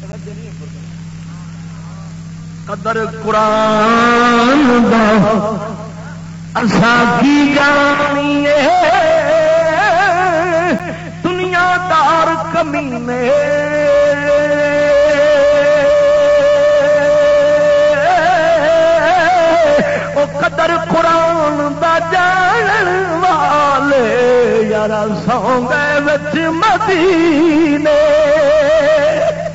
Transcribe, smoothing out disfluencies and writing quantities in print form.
कदर कुरान दा असा की जानिए दुनियादार कमीने ओ कदर कुरान दा जानन वाले यारा सौंगे विच मदीने